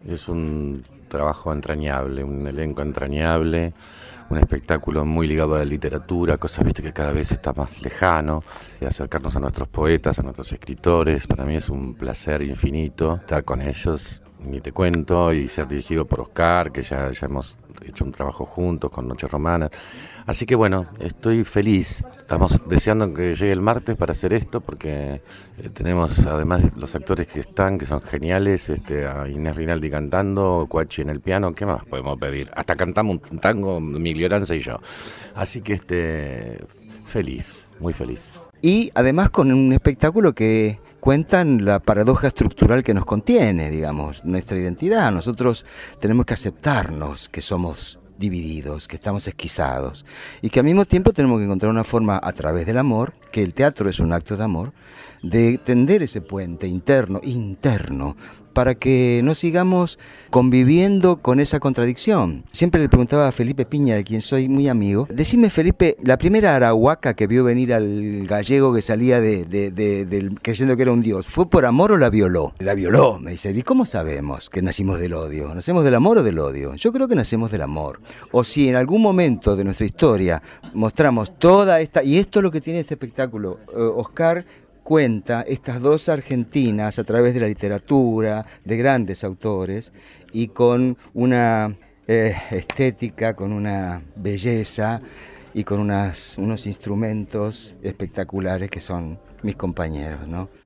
Es un trabajo entrañable, un elenco entrañable, un espectáculo muy ligado a la literatura, cosa viste que cada vez está más lejano, y acercarnos a nuestros poetas, a nuestros escritores. Para mí es un placer infinito estar con ellos, ni te cuento, y ser dirigido por Oscar, que ya hemos hecho un trabajo juntos con Noches Romanas. Así que bueno, estoy feliz. Estamos deseando que llegue el martes para hacer esto, porque tenemos además los actores que están, que son geniales, a Inés Rinaldi cantando, Cuachi en el piano. ¿Qué más podemos pedir? Hasta cantamos un tango, Miglioranza y yo. Así que feliz, muy feliz. Y además con un espectáculo que cuentan la paradoja estructural que nos contiene, digamos, nuestra identidad. Nosotros tenemos que aceptarnos que somos divididos, que estamos esquizados y que al mismo tiempo tenemos que encontrar una forma a través del amor, que el teatro es un acto de amor, de tender ese puente interno para que no sigamos conviviendo con esa contradicción. Siempre le preguntaba a Felipe Piña, de quien soy muy amigo, decime, Felipe, la primera arahuaca que vio venir al gallego que salía creyendo que era un dios, ¿fue por amor o la violó? La violó, me dice. ¿Y cómo sabemos que nacimos del odio? ¿Nacemos del amor o del odio? Yo creo que nacemos del amor. O si en algún momento de nuestra historia mostramos toda esta, y esto es lo que tiene este espectáculo, Oscar cuenta estas dos Argentinas a través de la literatura, de grandes autores, y con una estética, con una belleza y con unos instrumentos espectaculares que son mis compañeros, ¿no?